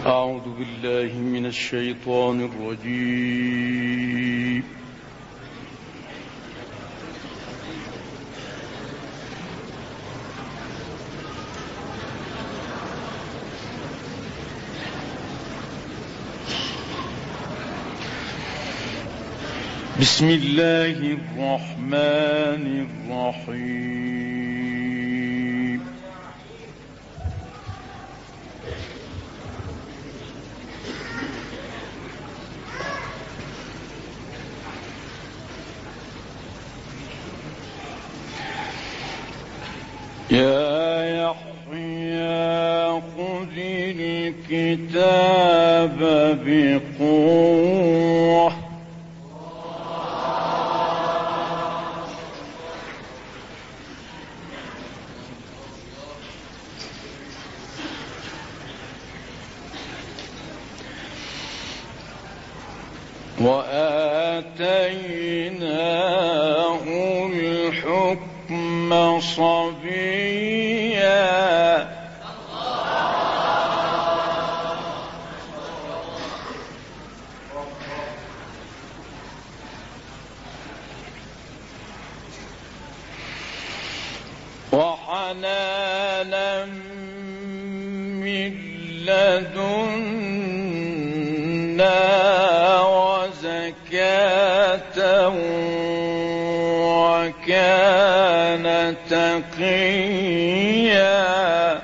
أعوذ بالله من الشيطان الرجيم. بسم الله الرحمن الرحيم. يا يحيى خذ الكتاب بقوة وآتيناه الحكم صبيا وحنانا من لدنا وزكاة وكان تقيا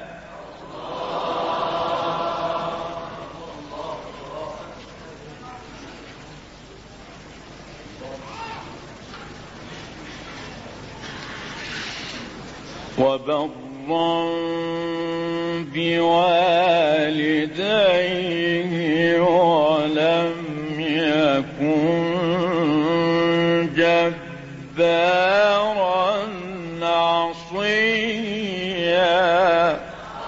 وبرا بوالديه ولم يكن جبارا عصيا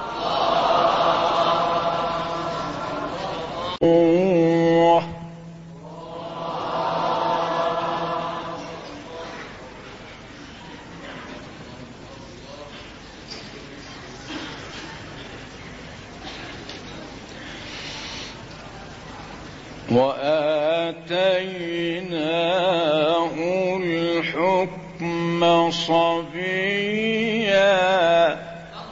وآتيناه الحكم صبيا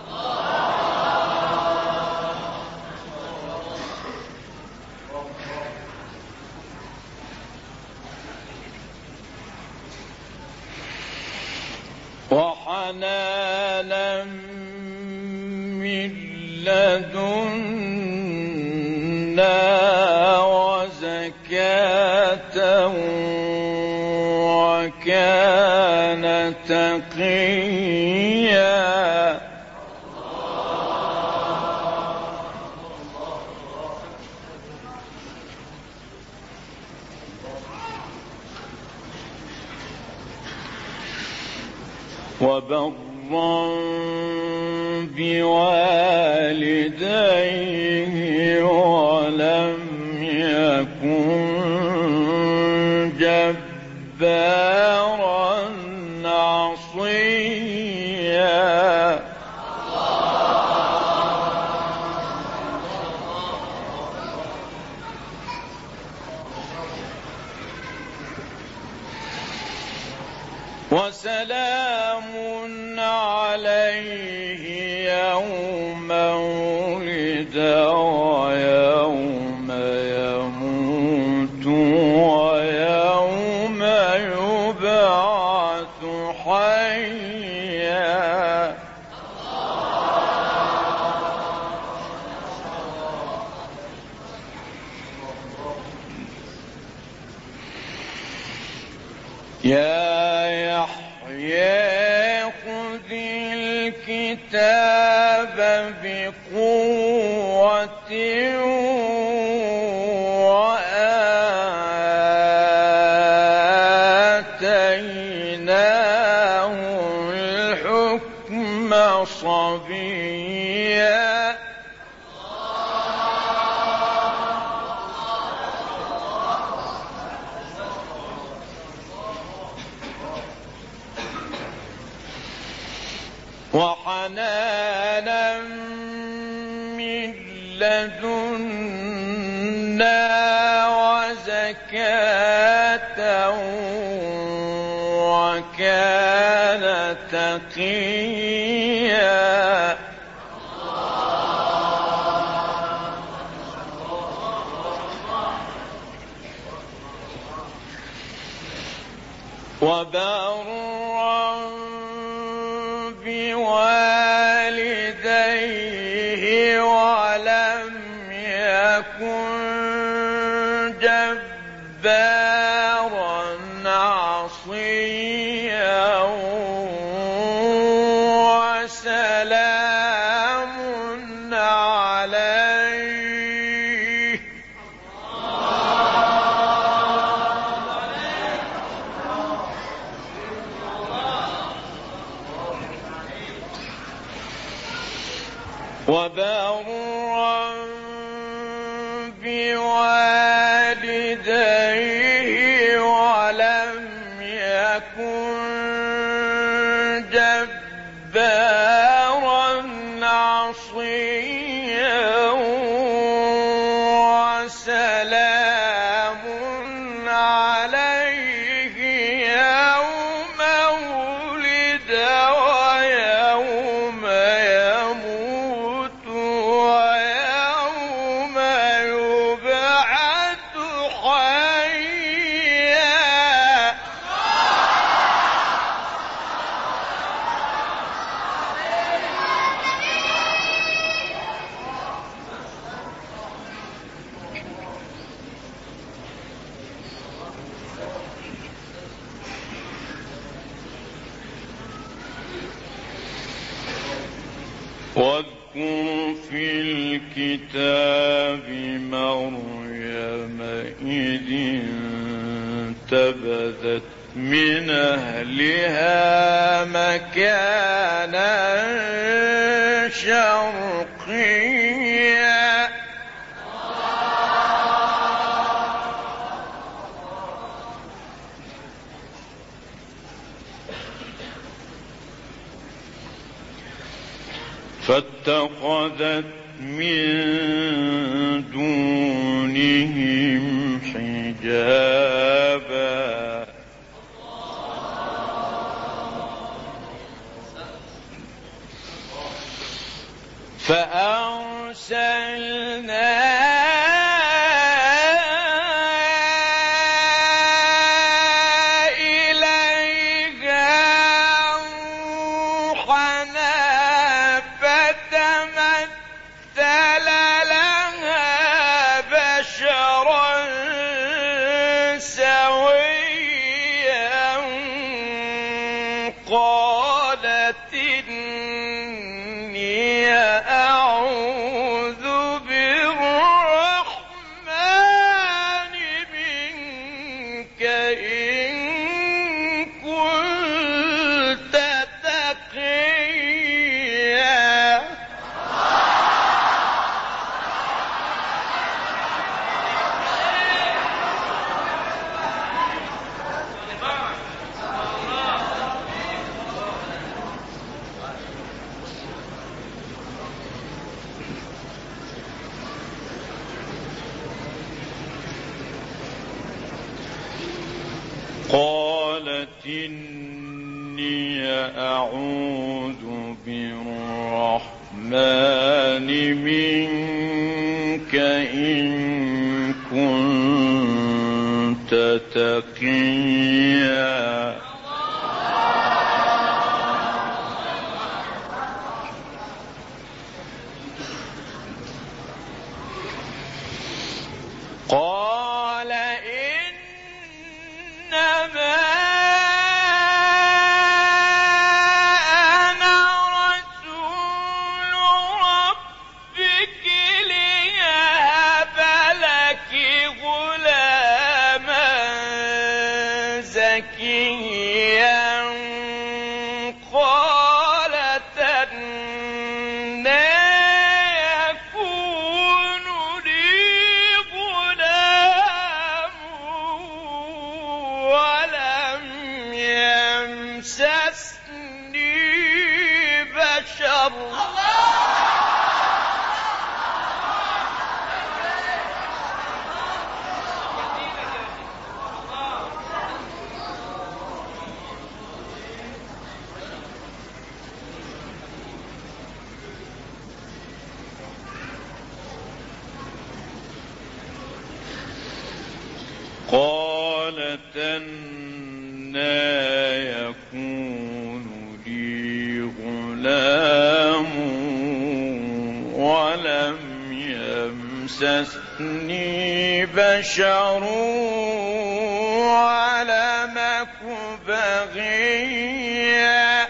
وحنانا من لدنا وزكاة وكان تقيا وبرا بوالديه ولم يكن جبارا عصيا وسلام عليه يوم ولد ويوم يموت ويوم يبعث حيا يا يحيى خذ الكتاب بقوة وآتيناه الحكم صبيا وحنانا من لدنا وزكاة وكان تقيا وبرا بوالديه ولم يكن جبارا عصيا وسلام عليه وبرا بوالديه ولم يكن جبارا عصيا وسلام عليه يوم ولد ويوم يموت ويوم يبعث حيا واذكر في الكتاب مريم إذ انتبذت من أهلها مكانا شرقيا فاتخذت من دونهم حجابا فأرسلنا قالت إني أعوذ بالرحمن منك إن كنت تقيا قالت إني أعوذ بالرحمن منك إن كنت تقيا قال إنما أنا رسول ربك ليهب لك غلاما زكيا قالت أنى يكون لي غلام ولم يمسسني بشر ولم أك بغيا.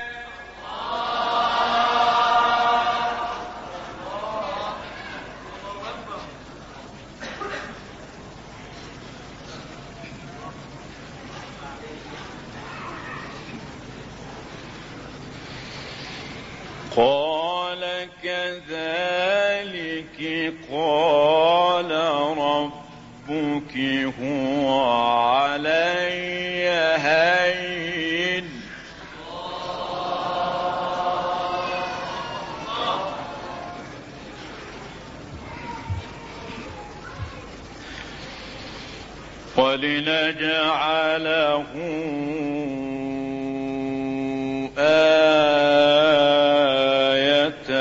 قال كذلك قال ربك هو علي هين ولنجعله آية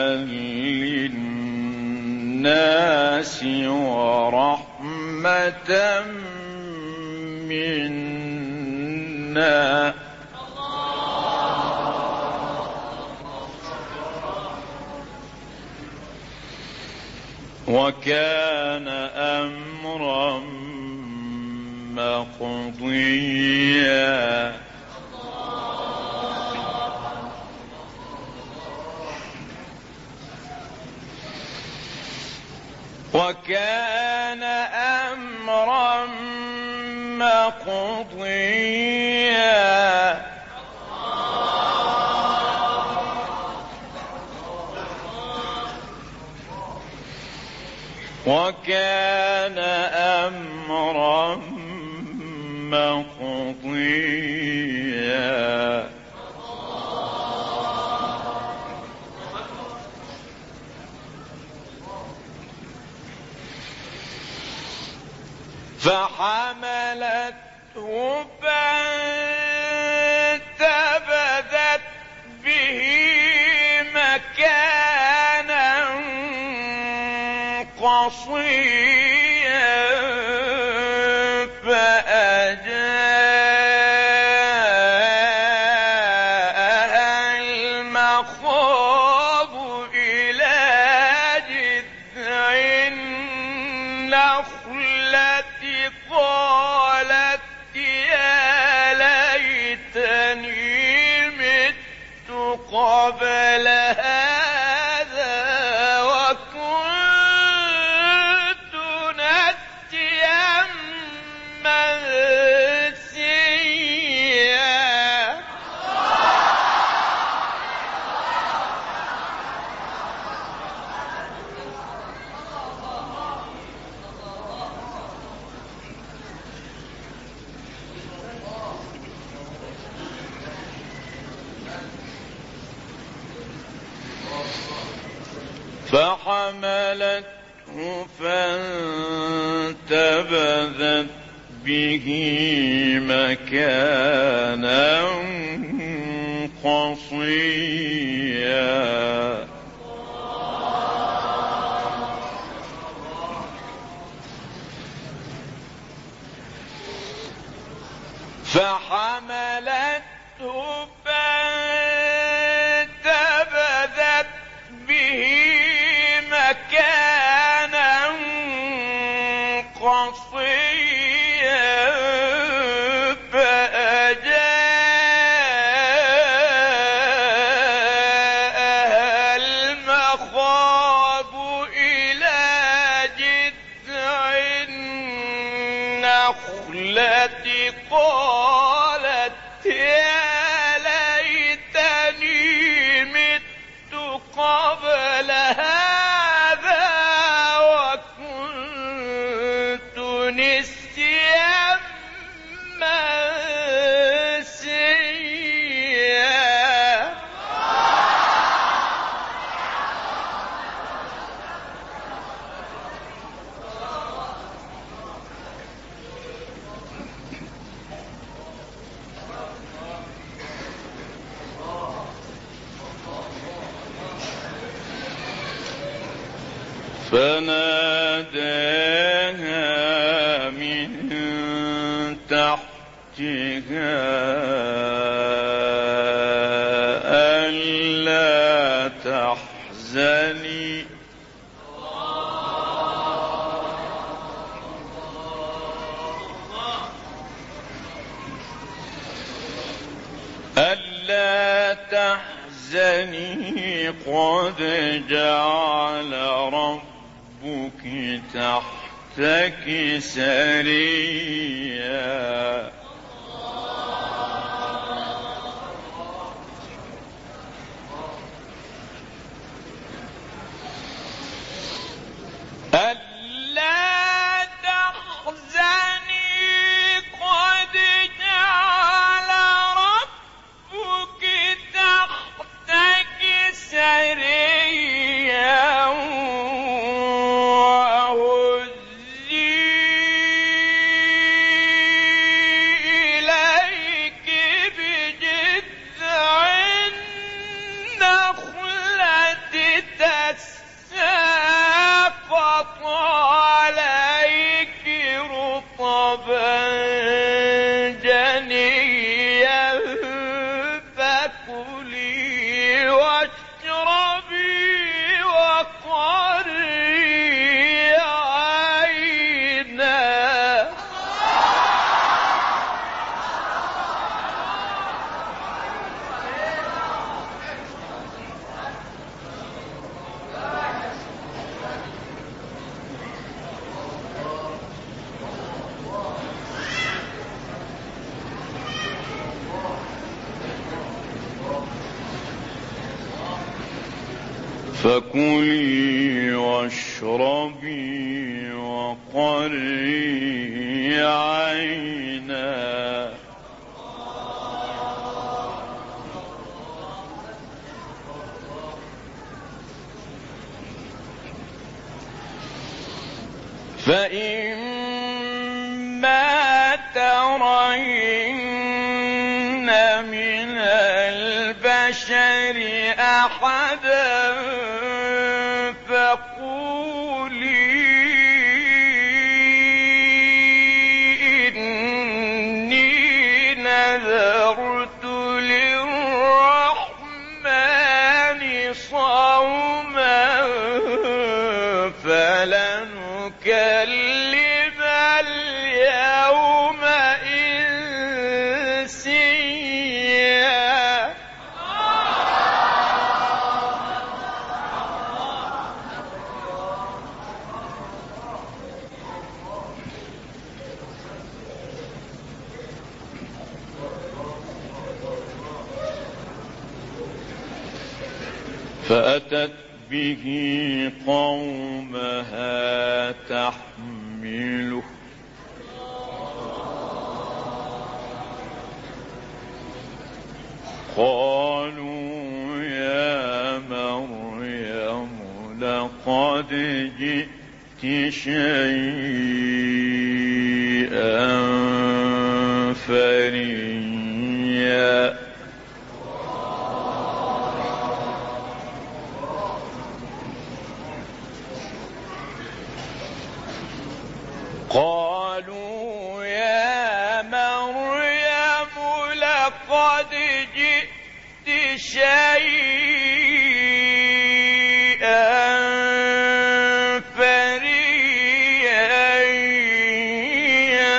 للناس ورحمة منا وكان أمرا مقضيا. وكان أمرا مقضيا. وكان أمرا مقضيا. فحملته فانتبذت به مكانا قصيا فأجاءها المخاض إلى جذع النخلة قالت يا ليتني مت قبل هذا وكنت نسيا منسيا. فحملته فانتبذت به مكانا قصيا فحملته فانتبذت به مكانا قصيا فأجاءها المخاض إلى جذع النخلة قالت يا ليتني مت قبل هذا وكنت نسيا منسيا. فناداها من ألا تحزني ألا تحزني قد جعل ربك تحتك سريا ألا تحزني قد جعل ربك تحتك سريا وهزي إليك بجذع النخلة تساقط عليك رطبا جنيا فكلي واشربي وقري عينا فكلي واشربي وقري عينا فإما ترين من البشر أحدا فقولي إني نذرت للرحمن صوما فلن أكلم اليوم إنسيا فأتت به قومها تحمله قالوا يا مريم لقد جئت شيئا فريا قالوا يا مريم لقد جئت شيئا فريا يا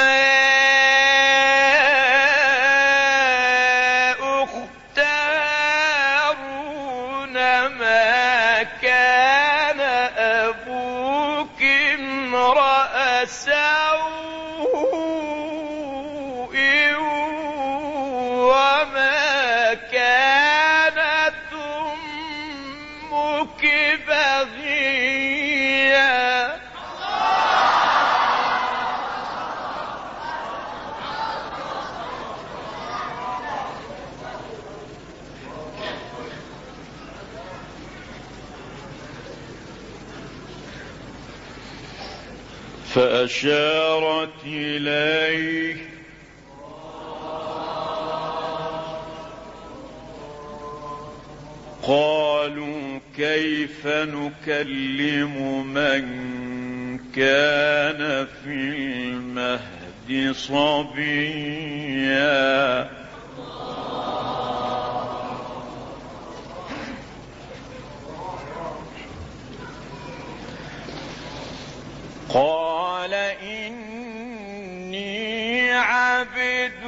أخت هارون ما كان أبوك امرأ سوء وما كانت أمك بغيا فأشارت إليه قالوا كيف نكلم من كان في المهد صبيا. قال إني عبد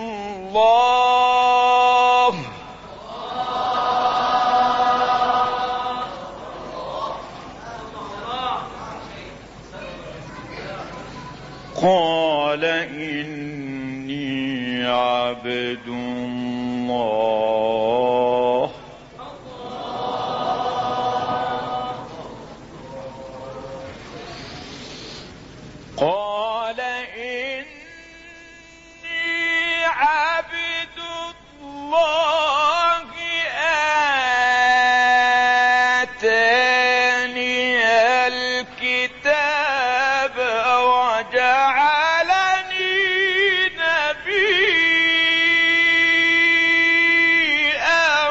الله قال إني عبد الله قال إني عبد الله آتاني الكتاب وجعلني نبيا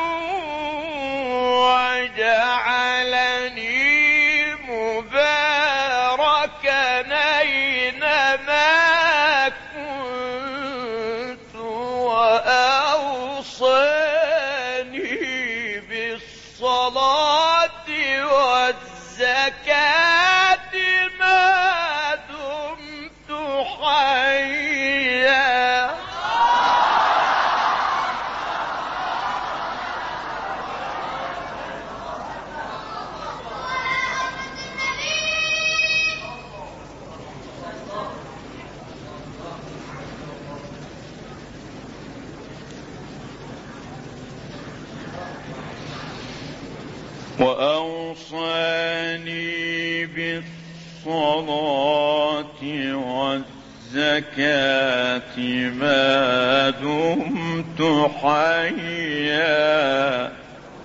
وجعلني مباركا أينما كنت وأوصاني بالصلاة والزكاة ما دمت حيا. وأوصاني بالصلاة والزكاة ما دمت حيا.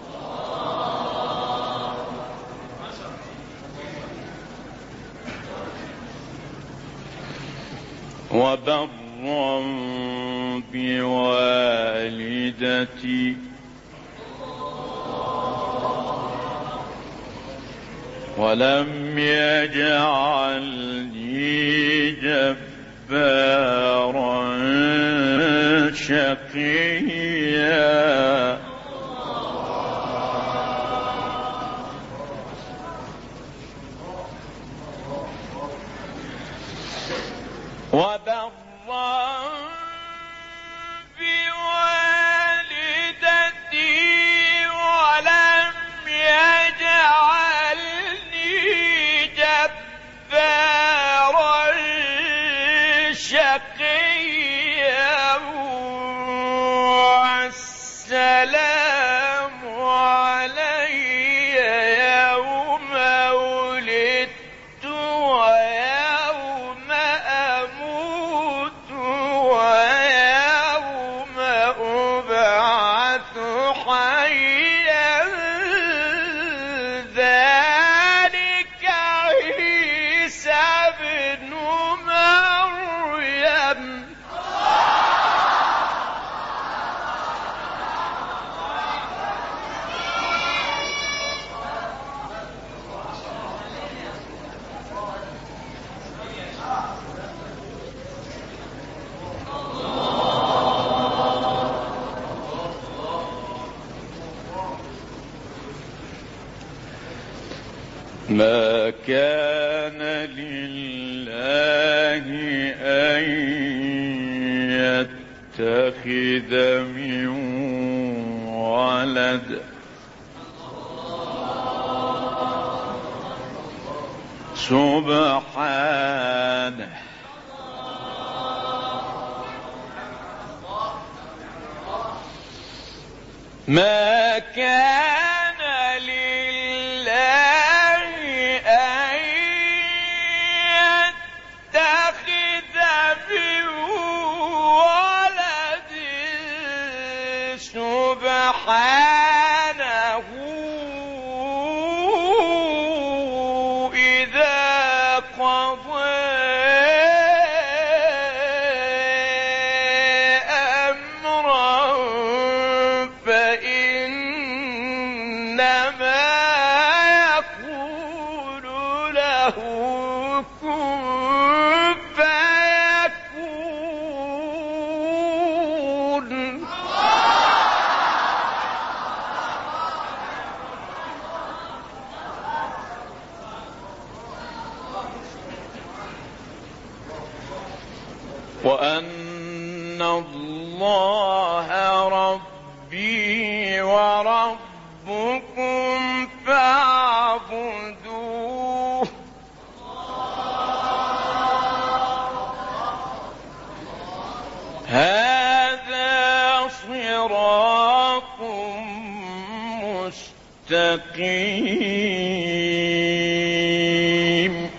وبرا بوالدتي ولم يجعلني جبارا شقيا. وبرا بوالدتي ولم يجعلني جبارا شقيا. والسلام علي يوم ولدت ويوم أموت ويوم أبعث حيا. ذلك عيسى ابن مريم. ما كان لله أن يتخذ من ولد سبحانه ما كان لله أن يتخذ من ولد سبحانه إذا قضى كن فيكون. وأن الله ربي وربكم فاعبدوه هذا صراط مستقيم.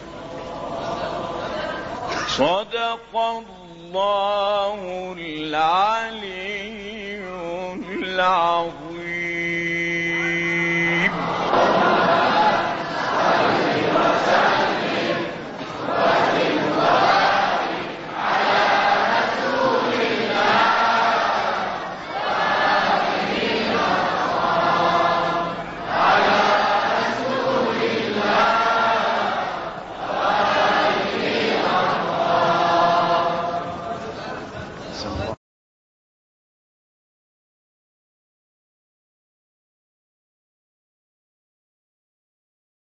صدق الله العلي العظيم.